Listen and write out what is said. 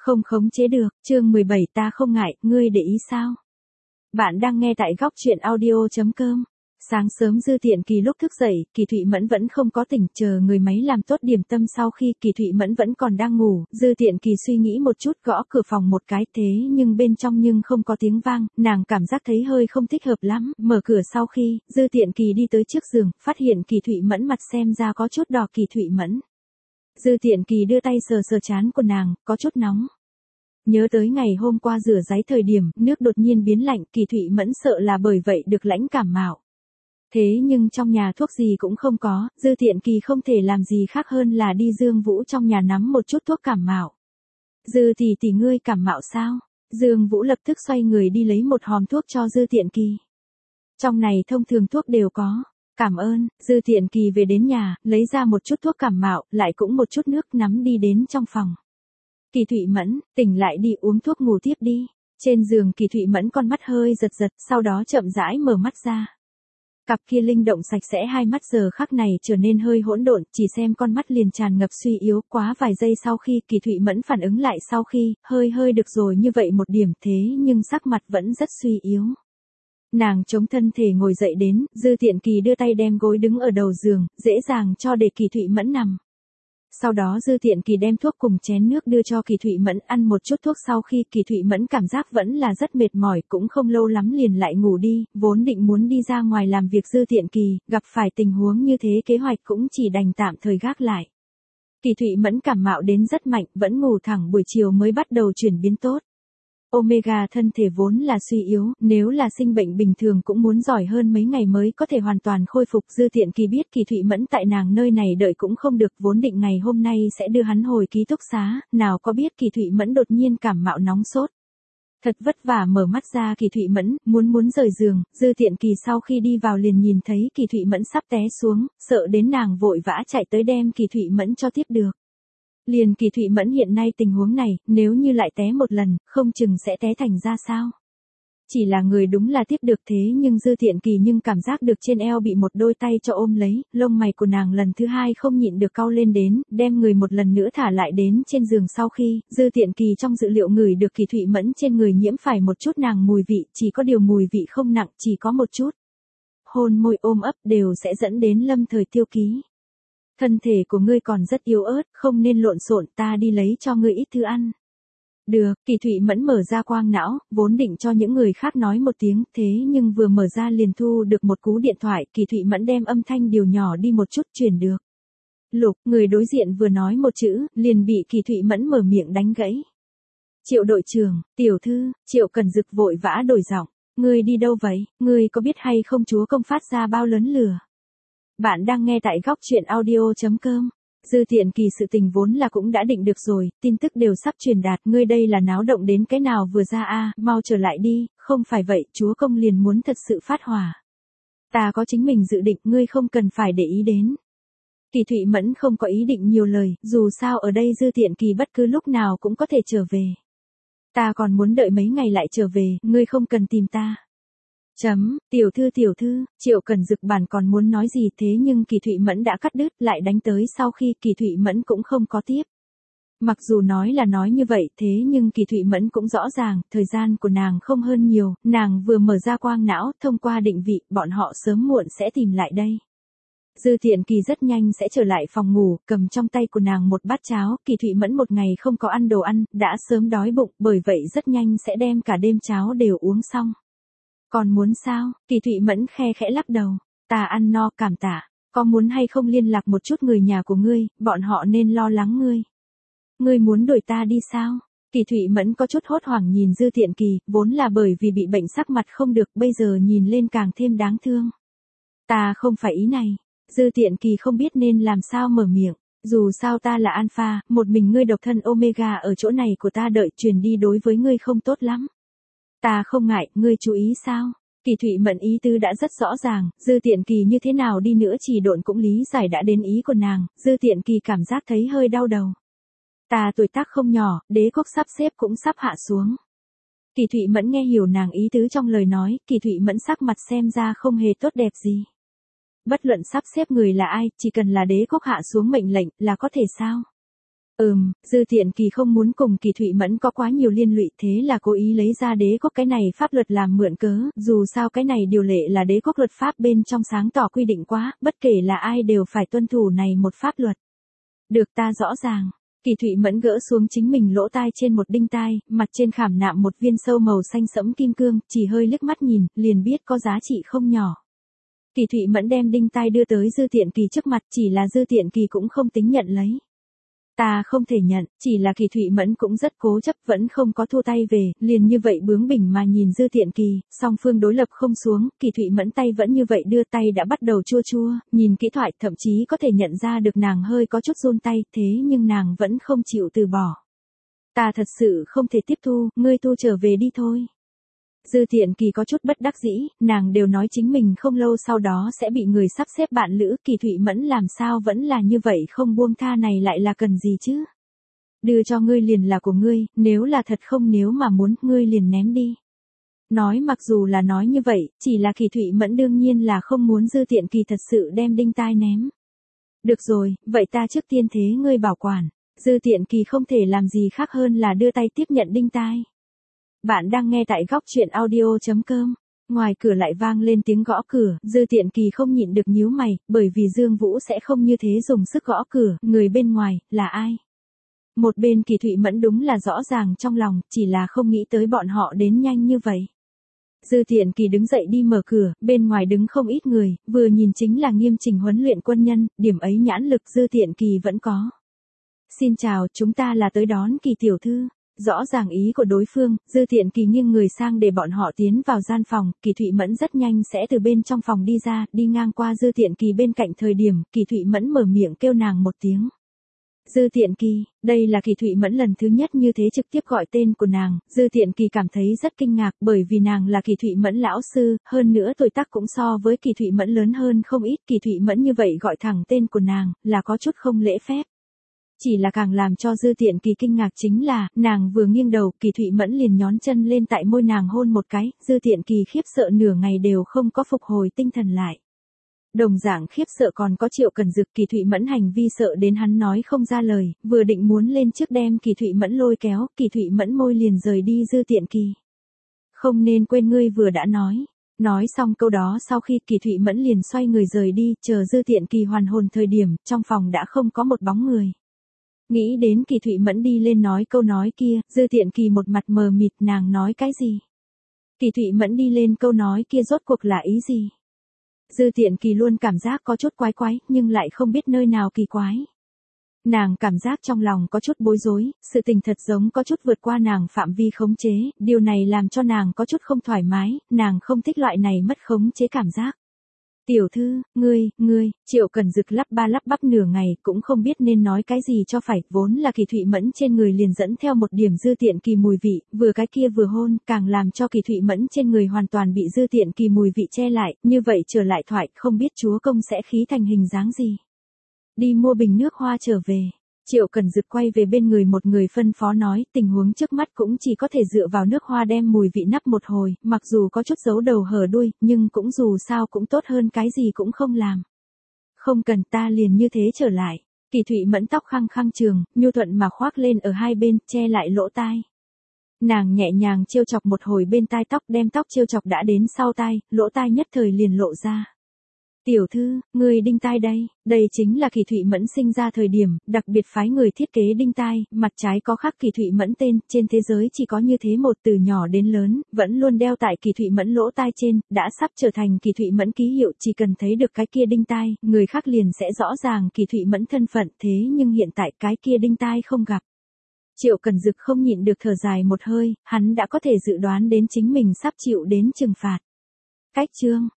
Không khống chế được, chương 17 ta không ngại, ngươi để ý sao? Bạn đang nghe tại góc truyện audio.com. Sáng sớm Dư Tiện Kỳ lúc thức dậy, Kỳ Thụy Mẫn vẫn không có tỉnh, chờ người máy làm tốt điểm tâm sau khi Kỳ Thụy Mẫn vẫn còn đang ngủ, Dư Tiện Kỳ suy nghĩ một chút gõ cửa phòng một cái thế nhưng bên trong nhưng không có tiếng vang, nàng cảm giác thấy hơi không thích hợp lắm, mở cửa sau khi, Dư Tiện Kỳ đi tới trước giường, phát hiện Kỳ Thụy Mẫn mặt xem ra có chút đỏ. Kỳ Thụy Mẫn. Dư Tiện Kỳ đưa tay sờ sờ trán của nàng, có chút nóng. Nhớ tới ngày hôm qua rửa ráy thời điểm, nước đột nhiên biến lạnh, Kỳ Thụy Mẫn sợ là bởi vậy được lãnh cảm mạo. Thế nhưng trong nhà thuốc gì cũng không có, Dư Tiện Kỳ không thể làm gì khác hơn là đi Dương Vũ trong nhà nắm một chút thuốc cảm mạo. Dư tỷ ngươi cảm mạo sao? Dương Vũ lập tức xoay người đi lấy một hòm thuốc cho Dư Tiện Kỳ. Trong này thông thường thuốc đều có. Cảm ơn, Dư Tiện Kỳ về đến nhà, lấy ra một chút thuốc cảm mạo, lại cũng một chút nước nắm đi đến trong phòng. Kỳ Thụy Mẫn, tỉnh lại đi uống thuốc ngủ tiếp đi. Trên giường Kỳ Thụy Mẫn con mắt hơi giật giật, sau đó chậm rãi mở mắt ra. Cặp kia linh động sạch sẽ hai mắt giờ khắc này trở nên hơi hỗn độn, chỉ xem con mắt liền tràn ngập suy yếu, quá vài giây sau khi Kỳ Thụy Mẫn phản ứng lại sau khi, hơi được rồi như vậy một điểm thế nhưng sắc mặt vẫn rất suy yếu. Nàng chống thân thể ngồi dậy đến, Dư Tiện Kỳ đưa tay đem gối đứng ở đầu giường, dễ dàng cho để Kỳ Thụy Mẫn nằm. Sau đó Dư Tiện Kỳ đem thuốc cùng chén nước đưa cho Kỳ Thụy Mẫn ăn một chút thuốc sau khi Kỳ Thụy Mẫn cảm giác vẫn là rất mệt mỏi cũng không lâu lắm liền lại ngủ đi, vốn định muốn đi ra ngoài làm việc Dư Tiện Kỳ, gặp phải tình huống như thế kế hoạch cũng chỉ đành tạm thời gác lại. Kỳ Thụy Mẫn cảm mạo đến rất mạnh, vẫn ngủ thẳng buổi chiều mới bắt đầu chuyển biến tốt. Omega thân thể vốn là suy yếu, nếu là sinh bệnh bình thường cũng muốn giỏi hơn mấy ngày mới có thể hoàn toàn khôi phục. Dư Tiện Kỳ biết Kỳ Thụy Mẫn tại nàng nơi này đợi cũng không được, vốn định ngày hôm nay sẽ đưa hắn hồi ký túc xá, nào có biết Kỳ Thụy Mẫn đột nhiên cảm mạo nóng sốt. Thật vất vả mở mắt ra Kỳ Thụy Mẫn, muốn rời giường, Dư Tiện Kỳ sau khi đi vào liền nhìn thấy Kỳ Thụy Mẫn sắp té xuống, sợ đến nàng vội vã chạy tới đem Kỳ Thụy Mẫn cho tiếp được. Liền Kỳ Thụy Mẫn hiện nay tình huống này, nếu như lại té một lần, không chừng sẽ té thành ra sao. Chỉ là người đúng là tiếp được thế nhưng Dư Tiện Kỳ nhưng cảm giác được trên eo bị một đôi tay cho ôm lấy, lông mày của nàng lần thứ hai không nhịn được cau lên đến, đem người một lần nữa thả lại đến trên giường sau khi, Dư Tiện Kỳ trong dự liệu ngửi được Kỳ Thụy Mẫn trên người nhiễm phải một chút nàng mùi vị, chỉ có điều mùi vị không nặng, chỉ có một chút. Hôn môi ôm ấp đều sẽ dẫn đến lâm thời tiêu ký. Thân thể của ngươi còn rất yếu ớt, không nên lộn xộn, ta đi lấy cho ngươi ít thứ ăn. Được, Kỳ Thụy Mẫn mở ra quang não, vốn định cho những người khác nói một tiếng, thế nhưng vừa mở ra liền thu được một cú điện thoại, Kỳ Thụy Mẫn đem âm thanh điều nhỏ đi một chút truyền được. Lục, người đối diện vừa nói một chữ, liền bị Kỳ Thụy Mẫn mở miệng đánh gãy. Triệu đội trưởng, tiểu thư, Triệu Cần Dực vội vã đổi giọng, ngươi đi đâu vậy, ngươi có biết hay không chúa công phát ra bao lớn lửa. Bạn đang nghe tại góc truyện audio.com. Dư Tiện Kỳ sự tình vốn là cũng đã định được rồi, tin tức đều sắp truyền đạt, ngươi đây là náo động đến cái nào vừa ra a, mau trở lại đi, không phải vậy, chúa công liền muốn thật sự phát hỏa. Ta có chính mình dự định, ngươi không cần phải để ý đến. Kỳ Thụy Mẫn không có ý định nhiều lời, dù sao ở đây Dư Tiện Kỳ bất cứ lúc nào cũng có thể trở về. Ta còn muốn đợi mấy ngày lại trở về, ngươi không cần tìm ta. Tiểu thư, Triệu Cần Dực bản còn muốn nói gì thế nhưng Kỳ Thụy Mẫn đã cắt đứt lại đánh tới sau khi Kỳ Thụy Mẫn cũng không có tiếp. Mặc dù nói là nói như vậy thế nhưng Kỳ Thụy Mẫn cũng rõ ràng, thời gian của nàng không hơn nhiều, nàng vừa mở ra quang não, thông qua định vị, bọn họ sớm muộn sẽ tìm lại đây. Dư Tiện Kỳ rất nhanh sẽ trở lại phòng ngủ, cầm trong tay của nàng một bát cháo, Kỳ Thụy Mẫn một ngày không có ăn đồ ăn, đã sớm đói bụng, bởi vậy rất nhanh sẽ đem cả đêm cháo đều uống xong. Còn muốn sao? Kỳ Thụy Mẫn khe khẽ lắc đầu. Ta ăn no, cảm tạ. Có muốn hay không liên lạc một chút người nhà của ngươi, bọn họ nên lo lắng ngươi. Ngươi muốn đuổi ta đi sao? Kỳ Thụy Mẫn có chút hốt hoảng nhìn Dư Tiện Kỳ, vốn là bởi vì bị bệnh sắc mặt không được, bây giờ nhìn lên càng thêm đáng thương. Ta không phải ý này. Dư Tiện Kỳ không biết nên làm sao mở miệng. Dù sao ta là alpha, một mình ngươi độc thân omega ở chỗ này của ta đợi truyền đi đối với ngươi không tốt lắm. Ta không ngại, ngươi chú ý sao? Kỳ Thụy Mẫn ý tứ đã rất rõ ràng, Dư Tiện Kỳ như thế nào đi nữa chỉ độn cũng lý giải đã đến ý của nàng, Dư Tiện Kỳ cảm giác thấy hơi đau đầu. Ta tuổi tác không nhỏ, đế quốc sắp xếp cũng sắp hạ xuống. Kỳ Thụy Mẫn nghe hiểu nàng ý tứ trong lời nói, Kỳ Thụy Mẫn sắc mặt xem ra không hề tốt đẹp gì. Bất luận sắp xếp người là ai, chỉ cần là đế quốc hạ xuống mệnh lệnh là có thể sao? Dư Tiện Kỳ không muốn cùng Kỳ Thụy Mẫn có quá nhiều liên lụy, thế là cố ý lấy ra đế quốc cái này pháp luật làm mượn cớ, dù sao cái này điều lệ là đế quốc luật pháp bên trong sáng tỏ quy định quá, bất kể là ai đều phải tuân thủ này một pháp luật. Được, ta rõ ràng. Kỳ Thụy Mẫn gỡ xuống chính mình lỗ tai trên một đinh tai, mặt trên khảm nạm một viên sâu màu xanh sẫm kim cương, chỉ hơi liếc mắt nhìn, liền biết có giá trị không nhỏ. Kỳ Thụy Mẫn đem đinh tai đưa tới Dư Tiện Kỳ trước mặt, chỉ là Dư Tiện Kỳ cũng không tính nhận lấy. Ta không thể nhận, chỉ là Kỳ Thụy Mẫn cũng rất cố chấp, vẫn không có thua tay về, liền như vậy bướng bỉnh mà nhìn Dư Tiện Kỳ, song phương đối lập không xuống, Kỳ Thụy Mẫn tay vẫn như vậy đưa, tay đã bắt đầu chua chua, nhìn kỹ thoại thậm chí có thể nhận ra được nàng hơi có chút run tay, thế nhưng nàng vẫn không chịu từ bỏ. Ta thật sự không thể tiếp thu, ngươi tu trở về đi thôi. Dư Tiện Kỳ có chút bất đắc dĩ, nàng đều nói chính mình không lâu sau đó sẽ bị người sắp xếp bạn lữ, Kỳ Thụy Mẫn làm sao vẫn là như vậy không buông tha, này lại là cần gì chứ? Đưa cho ngươi liền là của ngươi, nếu là thật không, nếu mà muốn, ngươi liền ném đi. Nói mặc dù là nói như vậy, chỉ là Kỳ Thụy Mẫn đương nhiên là không muốn Dư Tiện Kỳ thật sự đem đinh tai ném. Được rồi, vậy ta trước tiên thế ngươi bảo quản. Dư Tiện Kỳ không thể làm gì khác hơn là đưa tay tiếp nhận đinh tai. Bạn đang nghe tại góc truyện audio.com. Ngoài cửa lại vang lên tiếng gõ cửa, Dư Tiện Kỳ không nhịn được nhíu mày, bởi vì Dương Vũ sẽ không như thế dùng sức gõ cửa, người bên ngoài, là ai? Một bên Kỳ Thụy Mẫn đúng là rõ ràng trong lòng, chỉ là không nghĩ tới bọn họ đến nhanh như vậy. Dư Tiện Kỳ đứng dậy đi mở cửa, bên ngoài đứng không ít người, vừa nhìn chính là nghiêm chỉnh huấn luyện quân nhân, điểm ấy nhãn lực Dư Tiện Kỳ vẫn có. Xin chào, chúng ta là tới đón Kỳ tiểu thư. Rõ ràng ý của đối phương, Dư Tiện Kỳ nghiêng người sang để bọn họ tiến vào gian phòng, Kỳ Thụy Mẫn rất nhanh sẽ từ bên trong phòng đi ra, đi ngang qua Dư Tiện Kỳ bên cạnh thời điểm, Kỳ Thụy Mẫn mở miệng kêu nàng một tiếng. Dư Tiện Kỳ, đây là Kỳ Thụy Mẫn lần thứ nhất như thế trực tiếp gọi tên của nàng, Dư Tiện Kỳ cảm thấy rất kinh ngạc bởi vì nàng là Kỳ Thụy Mẫn lão sư, hơn nữa tuổi tác cũng so với Kỳ Thụy Mẫn lớn hơn không ít, Kỳ Thụy Mẫn như vậy gọi thẳng tên của nàng, là có chút không lễ phép. Chỉ là càng làm cho Dư Tiện Kỳ kinh ngạc chính là, nàng vừa nghiêng đầu, Kỳ Thụy Mẫn liền nhón chân lên tại môi nàng hôn một cái, Dư Tiện Kỳ khiếp sợ nửa ngày đều không có phục hồi tinh thần lại. Đồng dạng khiếp sợ còn có Triệu Cần Dực, Kỳ Thụy Mẫn hành vi sợ đến hắn nói không ra lời, vừa định muốn lên trước đem Kỳ Thụy Mẫn lôi kéo, Kỳ Thụy Mẫn môi liền rời đi Dư Tiện Kỳ. Không nên quên ngươi vừa đã nói. Nói xong câu đó sau khi Kỳ Thụy Mẫn liền xoay người rời đi, chờ Dư Tiện Kỳ hoàn hồn thời điểm, trong phòng đã không có một bóng người. Nghĩ đến Kỳ Thụy Mẫn đi lên nói câu nói kia, Dư Tiện Kỳ một mặt mờ mịt, nàng nói cái gì? Kỳ Thụy Mẫn đi lên câu nói kia rốt cuộc là ý gì? Dư Tiện Kỳ luôn cảm giác có chút quái quái, nhưng lại không biết nơi nào kỳ quái. Nàng cảm giác trong lòng có chút bối rối, sự tình thật giống có chút vượt qua nàng phạm vi khống chế, điều này làm cho nàng có chút không thoải mái, nàng không thích loại này mất khống chế cảm giác. Tiểu thư, ngươi, Triệu Cần Dực lắp ba lắp bắp nửa ngày cũng không biết nên nói cái gì cho phải, vốn là Kỳ Thụy Mẫn trên người liền dẫn theo một điểm Dư Tiện Kỳ mùi vị, vừa cái kia vừa hôn, càng làm cho Kỳ Thụy Mẫn trên người hoàn toàn bị Dư Tiện Kỳ mùi vị che lại, như vậy trở lại thoại, không biết chúa công sẽ khí thành hình dáng gì. Đi mua bình nước hoa trở về. Triệu Cần Dực quay về bên người một người phân phó nói, tình huống trước mắt cũng chỉ có thể dựa vào nước hoa đem mùi vị nắp một hồi, mặc dù có chút giấu đầu hở đuôi, nhưng cũng dù sao cũng tốt hơn cái gì cũng không làm. Không cần, ta liền như thế trở lại. Kỳ Thụy Mẫn tóc khăng khăng trường, nhu thuận mà khoác lên ở hai bên, che lại lỗ tai. Nàng nhẹ nhàng trêu chọc một hồi bên tai tóc, đem tóc trêu chọc đã đến sau tai, lỗ tai nhất thời liền lộ ra. Tiểu thư, người đinh tai đây chính là Kỳ Thụy Mẫn sinh ra thời điểm, đặc biệt phái người thiết kế đinh tai, mặt trái có khắc Kỳ Thụy Mẫn tên, trên thế giới chỉ có như thế một, từ nhỏ đến lớn, vẫn luôn đeo tại Kỳ Thụy Mẫn lỗ tai trên, đã sắp trở thành Kỳ Thụy Mẫn ký hiệu, chỉ cần thấy được cái kia đinh tai, người khác liền sẽ rõ ràng Kỳ Thụy Mẫn thân phận, thế nhưng hiện tại cái kia đinh tai không gặp. Triệu Cần Dực không nhịn được thở dài một hơi, hắn đã có thể dự đoán đến chính mình sắp chịu đến trừng phạt. Cách chương